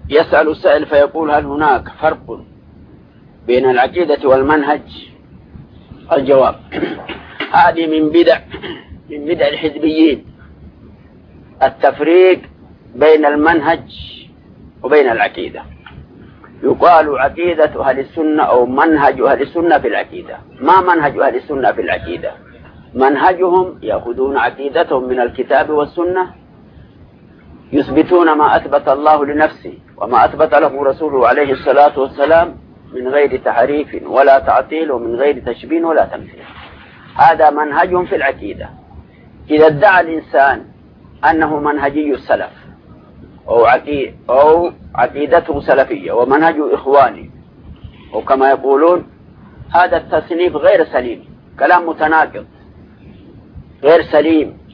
يسأل السائل فيقول: هل هناك فرق بين العقيدة والمنهج؟ الجواب: هذه من بدع الحزبيين، التفريق بين المنهج وبين العقيدة. يقال عقيدة أهل السنة أو منهج أهل السنة في العقيدة. ما منهج أهل السنة في العقيدة؟ منهجهم يأخذون عقيدتهم من الكتاب والسنة، يثبتون ما أثبت الله لنفسه وما أثبت له رسوله عليه الصلاة والسلام من غير تحريف ولا تعطيل ومن غير تشبيه ولا تمثيل. هذا منهجهم في العقيدة. إذا ادعى الإنسان أنه منهجي السلف أو عقيدته سلفية ومنهجه إخواني، وكما يقولون، هذا التصنيف غير سليم، كلام متناقض غير سليم.